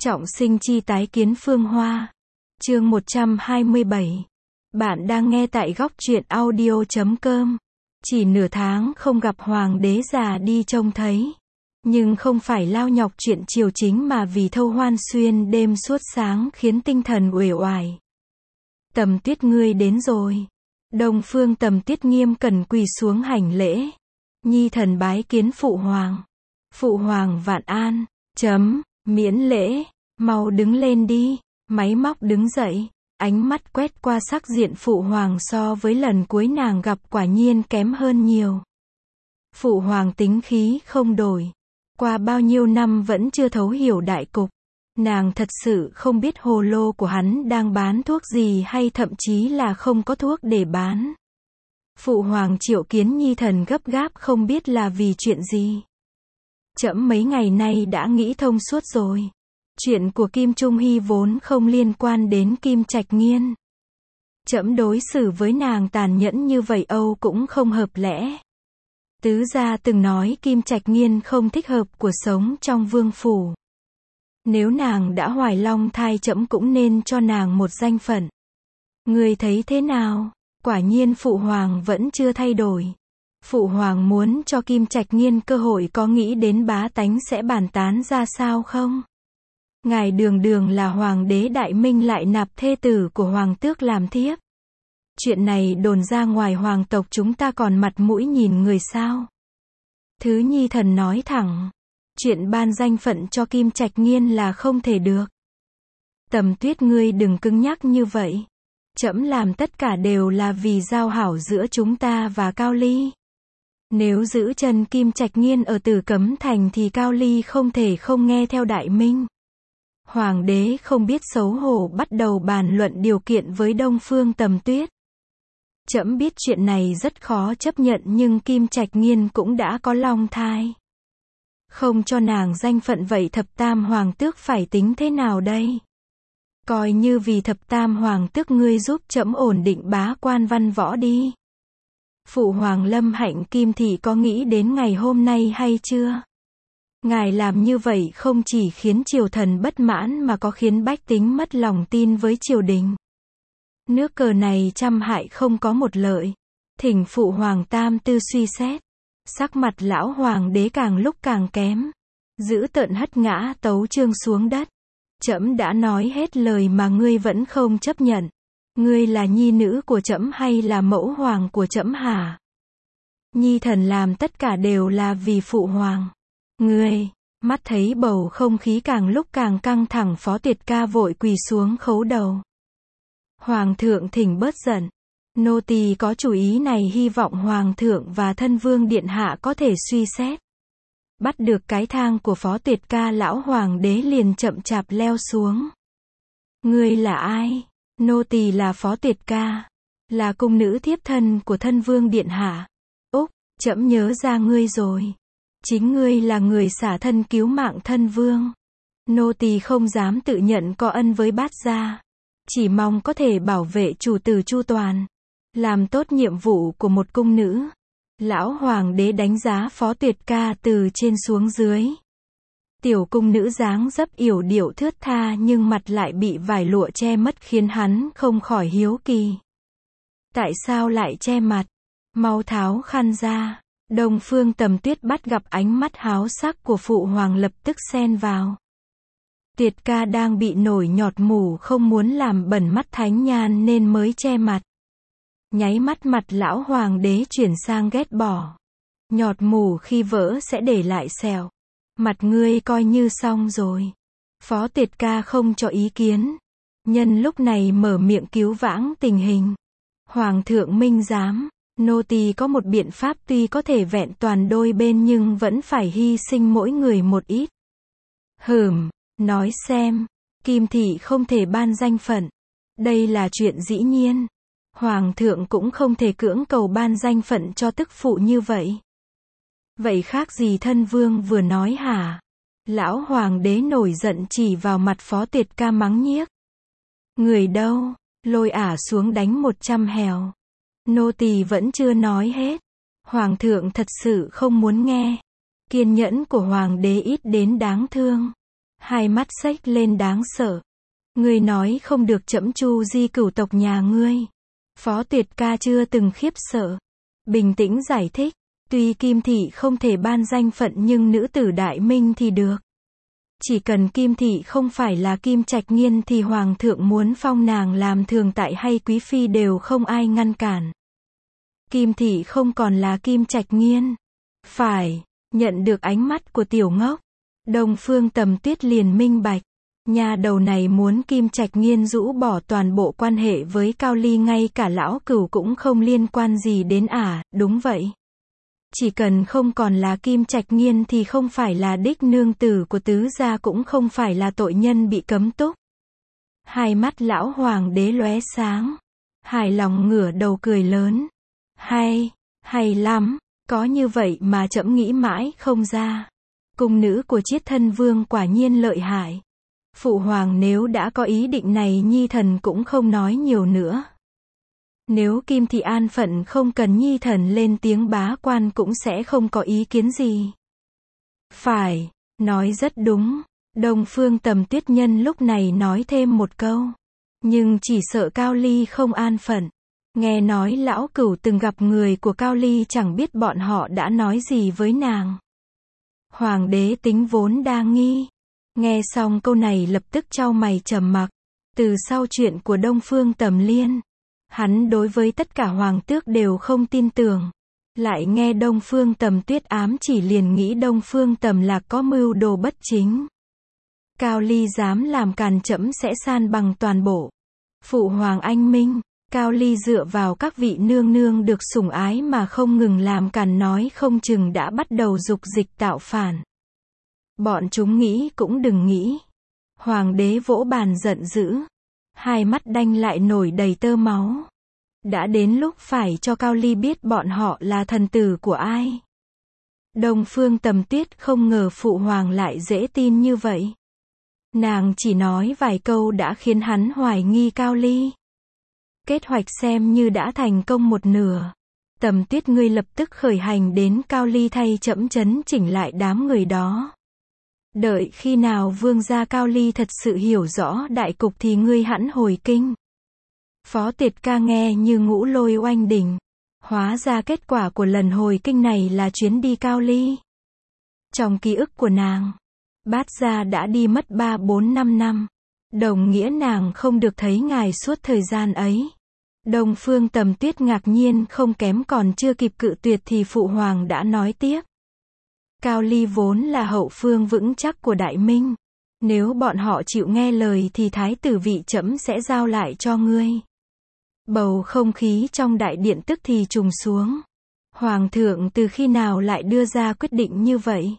Trọng sinh chi tái kiến Phương Hoa. Chương 127. Bạn đang nghe tại góc truyện audio.com. Chỉ nửa tháng không gặp hoàng đế già đi trông thấy. Nhưng không phải lao nhọc chuyện triều chính mà vì thâu hoan xuyên đêm suốt sáng khiến tinh thần uể oải. Tầm Tuyết ngươi đến rồi. Đông Phương Tầm Tuyết nghiêm cẩn quỳ xuống hành lễ. Nhi thần bái kiến phụ hoàng. Phụ hoàng vạn an. Miễn lễ. Mau đứng lên đi. Máy móc đứng dậy. Ánh mắt quét qua sắc diện phụ hoàng so với lần cuối nàng gặp quả nhiên kém hơn nhiều. Phụ hoàng tính khí không đổi. Qua bao nhiêu năm vẫn chưa thấu hiểu đại cục. Nàng thật sự không biết hồ lô của hắn đang bán thuốc gì hay thậm chí là không có thuốc để bán. Phụ hoàng triệu kiến nhi thần gấp gáp không biết là vì chuyện gì. Trẫm mấy ngày nay đã nghĩ thông suốt rồi. Chuyện của Kim Trung Hy vốn không liên quan đến Kim Trạch Nghiên. Trẫm đối xử với nàng tàn nhẫn như vậy Âu cũng không hợp lẽ. Tứ gia từng nói Kim Trạch Nghiên không thích hợp cuộc sống trong vương phủ. Nếu nàng đã hoài long thai trẫm cũng nên cho nàng một danh phận. Ngươi thấy thế nào? Quả nhiên phụ hoàng vẫn chưa thay đổi. Phụ hoàng muốn cho Kim Trạch Nghiên cơ hội có nghĩ đến bá tánh sẽ bàn tán ra sao không? Ngài đường đường là hoàng đế đại minh lại nạp thê tử của hoàng tước làm thiếp. Chuyện này đồn ra ngoài hoàng tộc chúng ta còn mặt mũi nhìn người sao? Thứ nhi thần nói thẳng. Chuyện ban danh phận cho Kim Trạch Nghiên là không thể được. Tầm Tuyết ngươi đừng cứng nhắc như vậy. Trẫm làm tất cả đều là vì giao hảo giữa chúng ta và Cao Ly. Nếu giữ chân Kim Trạch Nghiên ở Tử Cấm Thành thì Cao Ly không thể không nghe theo đại minh. Hoàng đế không biết xấu hổ bắt đầu bàn luận điều kiện với Đông Phương Tầm Tuyết. Trẫm biết chuyện này rất khó chấp nhận nhưng Kim Trạch Nghiên cũng đã có long thai. Không cho nàng danh phận vậy thập tam hoàng tước phải tính thế nào đây? Coi như vì thập tam hoàng tước ngươi giúp trẫm ổn định bá quan văn võ đi. Phụ hoàng Lâm Hạnh Kim Thị có nghĩ đến ngày hôm nay hay chưa? Ngài làm như vậy không chỉ khiến triều thần bất mãn mà có khiến bách tính mất lòng tin với triều đình. Nước cờ này trăm hại không có một lợi. Thỉnh phụ hoàng tam tư suy xét. Sắc mặt lão hoàng đế càng lúc càng kém. Dữ tợn hất ngã Tấu Chương xuống đất. Trẫm đã nói hết lời mà ngươi vẫn không chấp nhận. Ngươi là nhi nữ của trẫm hay là mẫu hoàng của trẫm hả? Nhi thần làm tất cả đều là vì phụ hoàng. Ngươi, mắt thấy bầu không khí càng lúc càng căng thẳng Phó Tuyệt Ca vội quỳ xuống khấu đầu. Hoàng thượng thỉnh bớt giận. Nô tỳ có chủ ý này hy vọng Hoàng thượng và thân vương điện hạ có thể suy xét. Bắt được cái thang của Phó Tuyệt Ca lão hoàng đế liền chậm chạp leo xuống. Ngươi là ai? Nô tỳ là Phó Tuyệt Ca. Là cung nữ thiếp thân của thân vương điện hạ. Úc, trẫm nhớ ra ngươi rồi. Chính ngươi là người xả thân cứu mạng thân vương. Nô tỳ không dám tự nhận có ân với bát gia. Chỉ mong có thể bảo vệ chủ tử chu toàn. Làm tốt nhiệm vụ của một cung nữ. Lão hoàng đế đánh giá Phó Tuyệt Ca từ trên xuống dưới. Tiểu cung nữ dáng dấp yểu điệu thướt tha nhưng mặt lại bị vải lụa che mất khiến hắn không khỏi hiếu kỳ. Tại sao lại che mặt? Mau tháo khăn ra. Đông Phương Tầm Tuyết bắt gặp ánh mắt háo sắc của phụ hoàng lập tức xen vào. Tuyệt Ca đang bị nổi nhọt mù không muốn làm bẩn mắt thánh nhan nên mới che mặt. Nháy mắt mặt lão hoàng đế chuyển sang ghét bỏ. Nhọt mù khi vỡ sẽ để lại sẹo. Mặt ngươi coi như xong rồi. Phó Tuyệt Ca không cho ý kiến. Nhân lúc này mở miệng cứu vãn tình hình. Hoàng thượng minh giám. Nô tỳ có một biện pháp tuy có thể vẹn toàn đôi bên nhưng vẫn phải hy sinh mỗi người một ít. Nói xem. Kim Thị không thể ban danh phận. Đây là chuyện dĩ nhiên. Hoàng thượng cũng không thể cưỡng cầu ban danh phận cho tức phụ như vậy. Vậy khác gì thân vương vừa nói hả? Lão hoàng đế nổi giận chỉ vào mặt Phó Tuyệt Ca mắng nhiếc. Người đâu? Lôi ả xuống đánh 100 hèo. Nô tỳ vẫn chưa nói hết. Hoàng thượng thật sự không muốn nghe. Kiên nhẫn của hoàng đế ít đến đáng thương. Hai mắt xếch lên đáng sợ. Ngươi nói không được trẫm chu di cửu tộc nhà ngươi. Phó Tuyệt Ca chưa từng khiếp sợ. Bình tĩnh giải thích. Tuy Kim Thị không thể ban danh phận nhưng nữ tử Đại Minh thì được. Chỉ cần Kim Thị không phải là Kim Trạch Nghiên thì Hoàng thượng muốn phong nàng làm thường tại hay quý phi đều không ai ngăn cản. Kim Thị không còn là Kim Trạch Nghiên. Phải, nhận được ánh mắt của Tiểu Ngốc. Đông Phương Tầm Tuyết liền minh bạch. Nhà đầu này muốn Kim Trạch Nghiên rũ bỏ toàn bộ quan hệ với Cao Ly, ngay cả lão cửu cũng không liên quan gì đến đúng vậy. Chỉ cần không còn là Kim Trạch Nghiên thì không phải là đích nương tử của tứ gia, cũng không phải là tội nhân bị cấm túc. Hai mắt lão hoàng đế lóe sáng. Hài lòng ngửa đầu cười lớn. Hay lắm, có như vậy mà trẫm nghĩ mãi không ra. Cung nữ của Chiết Thân Vương quả nhiên lợi hại. Phụ hoàng nếu đã có ý định này, nhi thần cũng không nói nhiều nữa. Nếu Kim Thị an phận không cần nhi thần lên tiếng, bá quan cũng sẽ không có ý kiến gì. Phải, nói rất đúng. Đông Phương Tầm Tuyết nhân lúc này nói thêm một câu. Nhưng chỉ sợ Cao Ly không an phận. Nghe nói lão cửu từng gặp người của Cao Ly, chẳng biết bọn họ đã nói gì với nàng. Hoàng đế tính vốn đa nghi. Nghe xong câu này lập tức chau mày trầm mặc. Từ sau chuyện của Đông Phương Tầm Liên, hắn đối với tất cả hoàng tước đều không tin tưởng. Lại nghe Đông Phương Tầm Tuyết ám chỉ liền nghĩ Đông Phương Tầm Lạc có mưu đồ bất chính. Cao Ly dám làm càn, trẫm sẽ san bằng toàn bộ. Phụ hoàng anh minh. Cao Ly dựa vào các vị nương nương được sủng ái mà không ngừng làm càn, nói không chừng đã bắt đầu dục dịch tạo phản. Bọn chúng nghĩ cũng đừng nghĩ. Hoàng đế vỗ bàn giận dữ. Hai mắt đanh lại nổi đầy tơ máu. Đã đến lúc phải cho Cao Ly biết bọn họ là thần tử của ai. Đông Phương Tầm Tuyết không ngờ phụ hoàng lại dễ tin như vậy. Nàng chỉ nói vài câu đã khiến hắn hoài nghi Cao Ly. Kế hoạch xem như đã thành công một nửa. Tầm Tuyết, ngươi lập tức khởi hành đến Cao Ly thay trẫm chấn chỉnh lại đám người đó. Đợi khi nào vương gia Cao Ly thật sự hiểu rõ đại cục thì ngươi hẵng hồi kinh. Phó Tuyệt Ca nghe như ngũ lôi oanh đỉnh. Hóa ra kết quả của lần hồi kinh này là chuyến đi Cao Ly. Trong ký ức của nàng, Bát gia đã đi mất 3-4-5 năm. Đồng nghĩa nàng không được thấy ngài suốt thời gian ấy. Đông Phương Tầm Tuyết ngạc nhiên không kém, còn chưa kịp cự tuyệt thì phụ hoàng đã nói tiếp. Cao Ly vốn là hậu phương vững chắc của Đại Minh. Nếu bọn họ chịu nghe lời thì thái tử vị trẫm sẽ giao lại cho ngươi. Bầu không khí trong đại điện tức thì trùng xuống. Hoàng thượng từ khi nào lại đưa ra quyết định như vậy?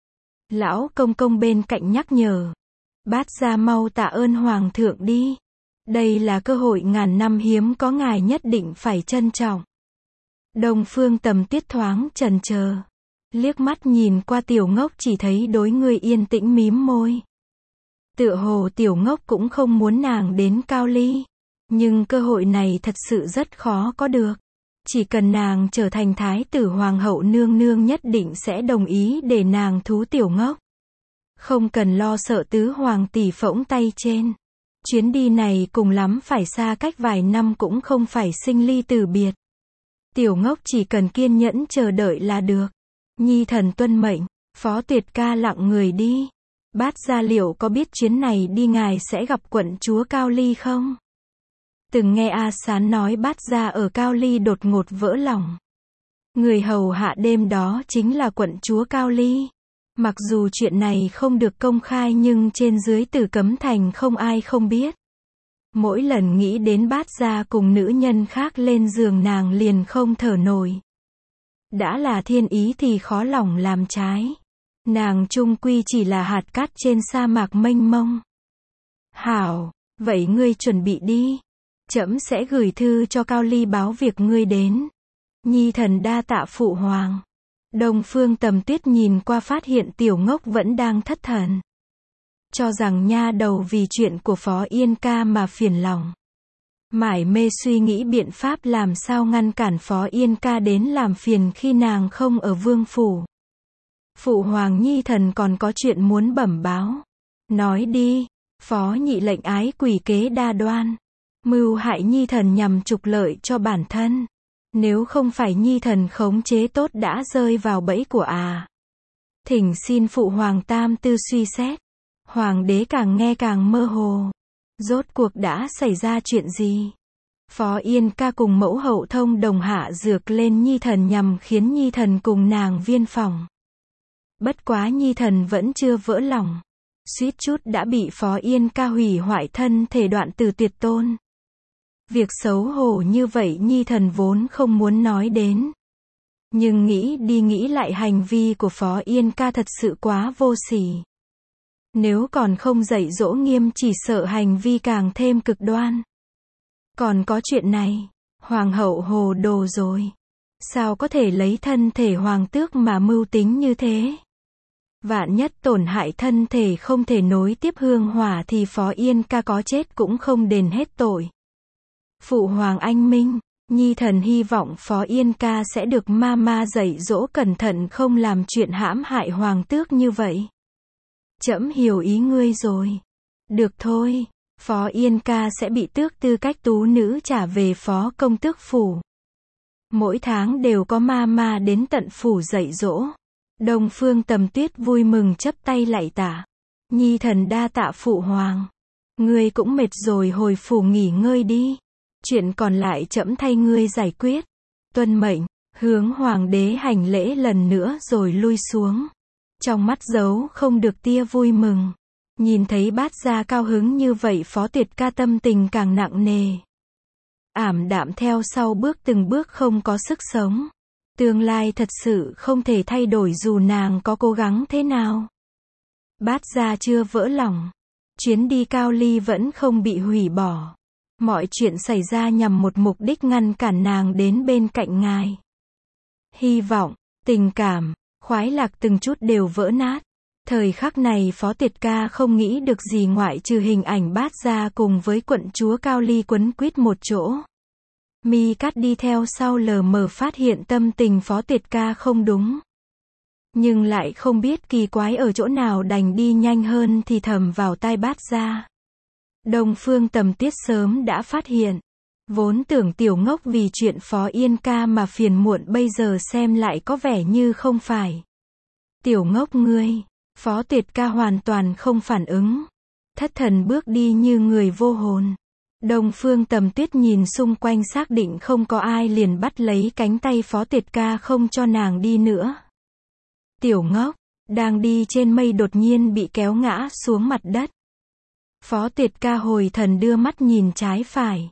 Lão công công bên cạnh nhắc nhở. Bát gia mau tạ ơn hoàng thượng đi. Đây là cơ hội ngàn năm hiếm có, ngài nhất định phải trân trọng. Đông Phương Tầm Tuyết thoáng chần chờ. Liếc mắt nhìn qua Tiểu Ngốc, chỉ thấy đối người yên tĩnh mím môi. Tựa hồ Tiểu Ngốc cũng không muốn nàng đến Cao Ly. Nhưng cơ hội này thật sự rất khó có được. Chỉ cần nàng trở thành thái tử, hoàng hậu nương nương nhất định sẽ đồng ý để nàng thú Tiểu Ngốc. Không cần lo sợ tứ hoàng tỷ phỗng tay trên. Chuyến đi này cùng lắm phải xa cách vài năm, cũng không phải sinh ly tử biệt. Tiểu Ngốc chỉ cần kiên nhẫn chờ đợi là được. Nhi thần tuân mệnh. Phó Tuyệt Ca lặng người đi. Bát gia liệu có biết chuyến này đi ngài sẽ gặp quận chúa Cao Ly không? Từng nghe A Sán nói Bát gia ở Cao Ly đột ngột vỡ lòng. Người hầu hạ đêm đó chính là quận chúa Cao Ly. Mặc dù chuyện này không được công khai nhưng trên dưới Tử Cấm Thành không ai không biết. Mỗi lần nghĩ đến Bát gia cùng nữ nhân khác lên giường nàng liền không thở nổi. Đã là thiên ý thì khó lòng làm trái. Nàng chung quy chỉ là hạt cát trên sa mạc mênh mông. Hảo, vậy ngươi chuẩn bị đi. Trẫm sẽ gửi thư cho Cao Ly báo việc ngươi đến. Nhi thần đa tạ phụ hoàng. Đông Phương Tầm Tuyết nhìn qua phát hiện Tiểu Ngốc vẫn đang thất thần. Cho rằng nha đầu vì chuyện của Phó Yên Ca mà phiền lòng. Mải mê suy nghĩ biện pháp làm sao ngăn cản Phó Yên Ca đến làm phiền khi nàng không ở vương phủ. Phụ hoàng, nhi thần còn có chuyện muốn bẩm báo. Nói đi. Phó Nhị lệnh ái quỷ kế đa đoan. Mưu hại nhi thần nhằm trục lợi cho bản thân. Nếu không phải nhi thần khống chế tốt đã rơi vào bẫy của thỉnh xin phụ hoàng tam tư suy xét. Hoàng đế càng nghe càng mơ hồ. Rốt cuộc đã xảy ra chuyện gì? Phó Yên Ca cùng mẫu hậu thông đồng hạ dược lên nhi thần nhằm khiến nhi thần cùng nàng viên phòng. Bất quá nhi thần vẫn chưa vỡ lòng. Suýt chút đã bị Phó Yên Ca hủy hoại thân thể đoạn tử tuyệt tôn. Việc xấu hổ như vậy nhi thần vốn không muốn nói đến. Nhưng nghĩ đi nghĩ lại hành vi của Phó Yên Ca thật sự quá vô sỉ. Nếu còn không dạy dỗ nghiêm chỉ sợ hành vi càng thêm cực đoan. Còn có chuyện này, hoàng hậu hồ đồ rồi. Sao có thể lấy thân thể hoàng tước mà mưu tính như thế? Vạn nhất tổn hại thân thể không thể nối tiếp hương hỏa thì Phó Yên Ca có chết cũng không đền hết tội. Phụ hoàng anh minh, nhi thần hy vọng Phó Yên Ca sẽ được ma dạy dỗ cẩn thận không làm chuyện hãm hại hoàng tước như vậy. Trẫm hiểu ý ngươi rồi. Được thôi, Phó Yên Ca sẽ bị tước tư cách tú nữ trả về phó công tước phủ. Mỗi tháng đều có ma đến tận phủ dạy dỗ. Đông Phương Tầm Tuyết vui mừng chắp tay lạy tạ. Nhi thần đa tạ phụ hoàng. Ngươi cũng mệt rồi hồi phủ nghỉ ngơi đi. Chuyện còn lại trẫm thay ngươi giải quyết. Tuân mệnh, hướng hoàng đế hành lễ lần nữa rồi lui xuống. Trong mắt giấu không được tia vui mừng. Nhìn thấy Bát Gia cao hứng như vậy Phó Tuyệt Ca tâm tình càng nặng nề. Ảm đạm theo sau từng bước không có sức sống. Tương lai thật sự không thể thay đổi dù nàng có cố gắng thế nào. Bát Gia chưa vỡ lòng. Chuyến đi Cao Ly vẫn không bị hủy bỏ. Mọi chuyện xảy ra nhằm một mục đích ngăn cản nàng đến bên cạnh ngài. Hy vọng, tình cảm, khoái lạc từng chút đều vỡ nát. Thời khắc này Phó Tuyệt Ca không nghĩ được gì ngoại trừ hình ảnh Bát Gia cùng với quận chúa Cao Ly quấn quýt một chỗ. Mi Cát đi theo sau lờ mờ phát hiện tâm tình Phó Tuyệt Ca không đúng. Nhưng lại không biết kỳ quái ở chỗ nào đành đi nhanh hơn thì thầm vào tai Bát Gia. Đông Phương Tầm Tuyết sớm đã phát hiện. Vốn tưởng tiểu ngốc vì chuyện Phó Yên Ca mà phiền muộn bây giờ xem lại có vẻ như không phải. Tiểu ngốc ngươi. Phó Tuyệt Ca hoàn toàn không phản ứng. Thất thần bước đi như người vô hồn. Đông Phương Tầm Tuyết nhìn xung quanh xác định không có ai liền bắt lấy cánh tay Phó Tuyệt Ca không cho nàng đi nữa. Tiểu ngốc, đang đi trên mây đột nhiên bị kéo ngã xuống mặt đất. Phó Tuyệt Ca hồi thần đưa mắt nhìn trái phải.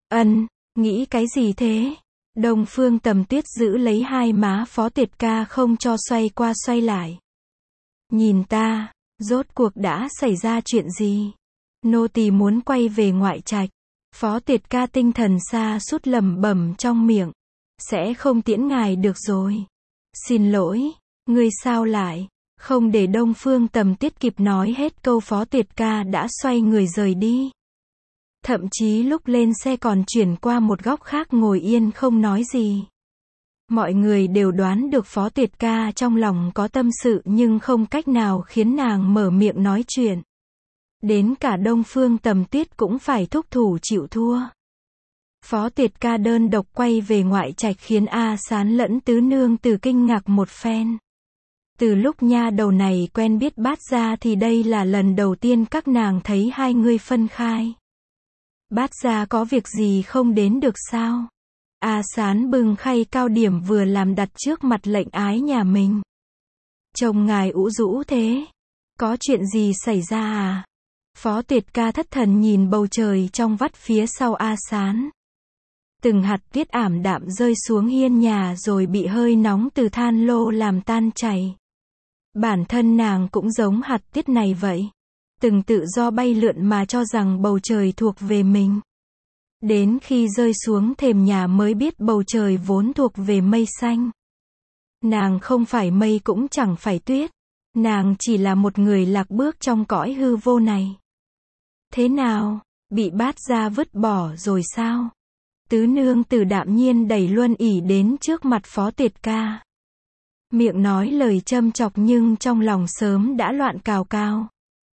Nghĩ cái gì thế? Đông Phương Tầm Tuyết giữ lấy hai má Phó Tuyệt Ca không cho xoay qua xoay lại. Nhìn ta, rốt cuộc đã xảy ra chuyện gì? Nô tỳ muốn quay về ngoại trạch. Phó Tuyệt Ca tinh thần sa sút lẩm bẩm trong miệng. Sẽ không tiễn ngài được rồi. Xin lỗi, ngươi sao lại? Không để Đông Phương Tầm Tuyết kịp nói hết câu Phó Tuyệt Ca đã xoay người rời đi. Thậm chí lúc lên xe còn chuyển qua một góc khác ngồi yên không nói gì. Mọi người đều đoán được Phó Tuyệt Ca trong lòng có tâm sự nhưng không cách nào khiến nàng mở miệng nói chuyện. Đến cả Đông Phương Tầm Tuyết cũng phải thúc thủ chịu thua. Phó Tuyệt Ca đơn độc quay về ngoại trạch khiến A Sán lẫn tứ nương từ kinh ngạc một phen. Từ lúc nha đầu này quen biết Bát Gia thì đây là lần đầu tiên các nàng thấy hai người phân khai. Bát Gia có việc gì không đến được sao? A Sán bưng khay cao điểm vừa làm đặt trước mặt lệnh ái nhà mình. Chồng ngài ủ rũ thế. Có chuyện gì xảy ra à? Phó Tuyệt Ca thất thần nhìn bầu trời trong vắt phía sau A Sán. Từng hạt tuyết ảm đạm rơi xuống hiên nhà rồi bị hơi nóng từ than lô làm tan chảy. Bản thân nàng cũng giống hạt tuyết này vậy. Từng tự do bay lượn mà cho rằng bầu trời thuộc về mình. Đến khi rơi xuống thềm nhà mới biết bầu trời vốn thuộc về mây xanh. Nàng không phải mây cũng chẳng phải tuyết. Nàng chỉ là một người lạc bước trong cõi hư vô này. Thế nào? Bị Bát Gia vứt bỏ rồi sao? Tứ nương Tử đạm nhiên đẩy Luân ỉ đến trước mặt Phó Tuyệt Ca. Miệng nói lời châm chọc nhưng trong lòng sớm đã loạn cào cao.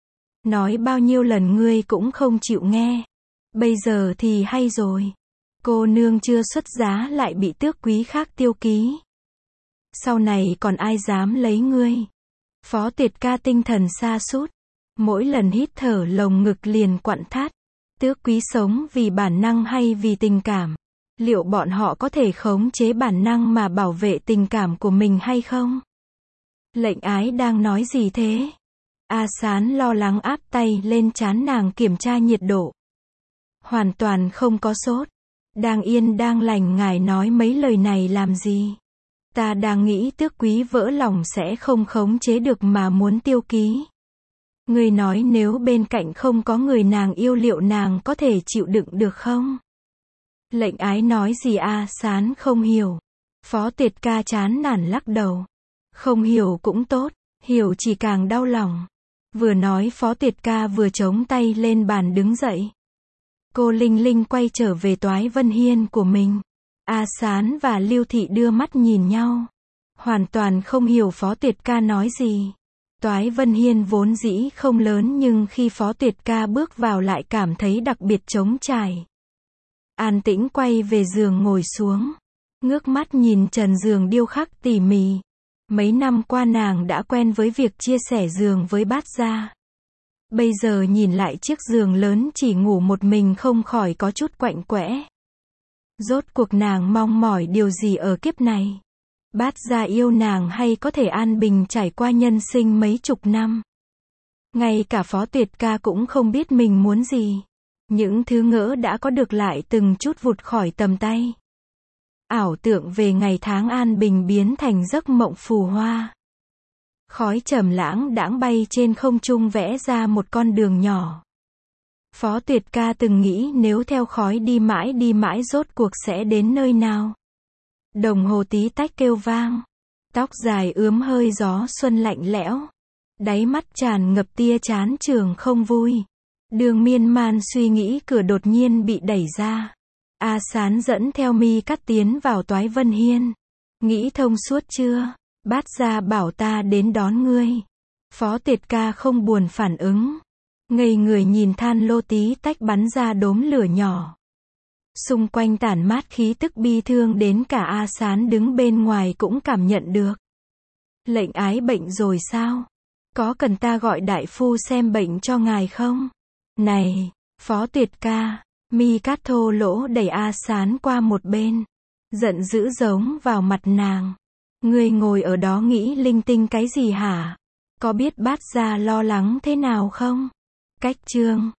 Nói bao nhiêu lần ngươi cũng không chịu nghe. Bây giờ thì hay rồi. Cô nương chưa xuất giá lại bị tước quý khác tiêu ký. Sau này còn ai dám lấy ngươi. Phó Tuyệt Ca tinh thần sa sút. Mỗi lần hít thở lồng ngực liền quặn thắt. Tước quý sống vì bản năng hay vì tình cảm? Liệu bọn họ có thể khống chế bản năng mà bảo vệ tình cảm của mình hay không? Lệnh Ái đang nói gì thế? A Sán lo lắng áp tay lên trán nàng kiểm tra nhiệt độ. Hoàn toàn không có sốt. Đang yên đang lành, ngài nói mấy lời này làm gì? Ta đang nghĩ tước quý vỡ lòng sẽ không khống chế được mà muốn tiêu ký. Người nói nếu bên cạnh không có người nàng yêu liệu nàng có thể chịu đựng được không? Lệnh Ái nói gì A Sán không hiểu. Phó Tuyệt Ca chán nản lắc đầu. Không hiểu cũng tốt, hiểu chỉ càng đau lòng. Vừa nói Phó Tuyệt Ca vừa chống tay lên bàn đứng dậy. Cô Linh Linh quay trở về Toái Vân Hiên của mình. A Sán và Lưu Thị đưa mắt nhìn nhau. Hoàn toàn không hiểu Phó Tuyệt Ca nói gì. Toái Vân Hiên vốn dĩ không lớn nhưng khi Phó Tuyệt Ca bước vào lại cảm thấy đặc biệt trống trải. An tĩnh quay về giường ngồi xuống. Ngước mắt nhìn trần giường điêu khắc tỉ mỉ. Mấy năm qua nàng đã quen với việc chia sẻ giường với Bát Gia. Bây giờ nhìn lại chiếc giường lớn chỉ ngủ một mình không khỏi có chút quạnh quẽ. Rốt cuộc nàng mong mỏi điều gì ở kiếp này? Bát Gia yêu nàng hay có thể an bình trải qua nhân sinh mấy chục năm? Ngay cả Phó Tuyệt Ca cũng không biết mình muốn gì. Những thứ ngỡ đã có được lại từng chút vụt khỏi tầm tay. Ảo tượng về ngày tháng an bình biến thành giấc mộng phù hoa. Khói trầm lãng đãng bay trên không trung vẽ ra một con đường nhỏ. Phó Tuyệt Ca từng nghĩ nếu theo khói đi mãi rốt cuộc sẽ đến nơi nào. Đồng hồ tí tách kêu vang. Tóc dài ướm hơi gió xuân lạnh lẽo. Đáy mắt tràn ngập tia chán chường không vui. Đường miên man suy nghĩ cửa đột nhiên bị đẩy ra. A Sán dẫn theo Mi Cát tiến vào Toái Vân Hiên. Nghĩ thông suốt chưa? Bát Gia bảo ta đến đón ngươi. Phó Tuyệt Ca không buồn phản ứng. Ngây người nhìn than lô tí tách bắn ra đốm lửa nhỏ. Xung quanh tản mát khí tức bi thương đến cả A Sán đứng bên ngoài cũng cảm nhận được. Lệnh Ái bệnh rồi sao? Có cần ta gọi đại phu xem bệnh cho ngài không? Này, Phó Tuyệt Ca. Mi Cát thô lỗ đẩy A Sán qua một bên. Giận dữ giống vào mặt nàng. Ngươi ngồi ở đó nghĩ linh tinh cái gì hả? Có biết Bát Gia lo lắng thế nào không? Cách chương